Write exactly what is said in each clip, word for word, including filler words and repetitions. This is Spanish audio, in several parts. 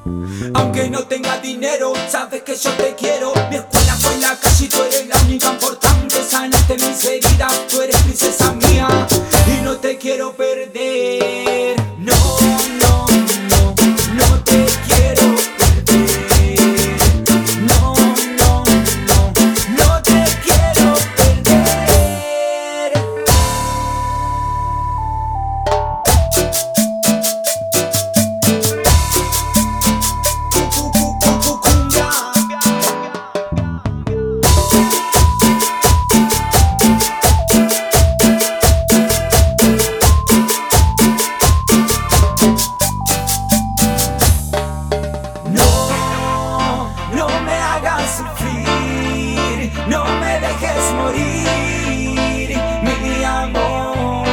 Aunque no tenga dinero, sabes que yo te quiero. Mi escuela fue en la calle y tú eres la única importante. Sanaste mis heridas, tú eres princesa mía y no te quiero perder. No, no, no, no te quiero perder. No, no, no, no te quiero perder. Sufrir, no me dejes morir, mi amor.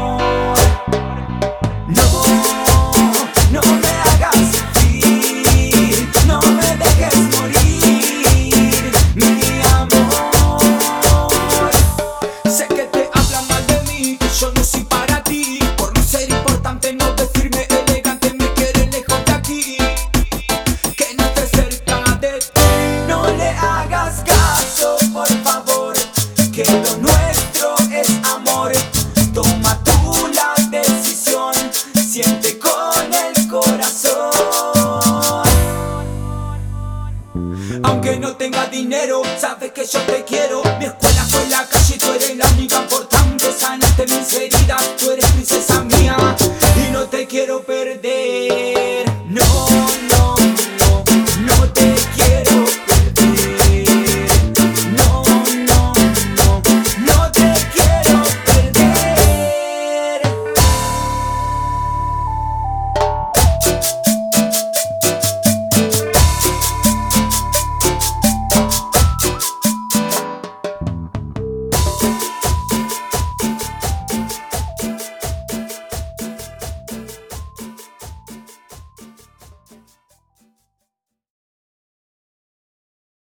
No, no me hagas sufrir, no me dejes morir, mi amor. Sé que te hablan mal de mí, yo no soy para ti. Por no ser importante, no vestirme elegante, me quieres lejos de aquí, que no estés cerca de ti. No le hagas caso, por favor, que lo nuestro es amor. Toma tú la decisión, siente con el corazón. Aunque no tenga dinero, sabes que yo te quiero. Mi escuela fue en la calle y tú eres la única importante. Sanaste mis heridas, tú eres princesa mía y no te quiero perder. No,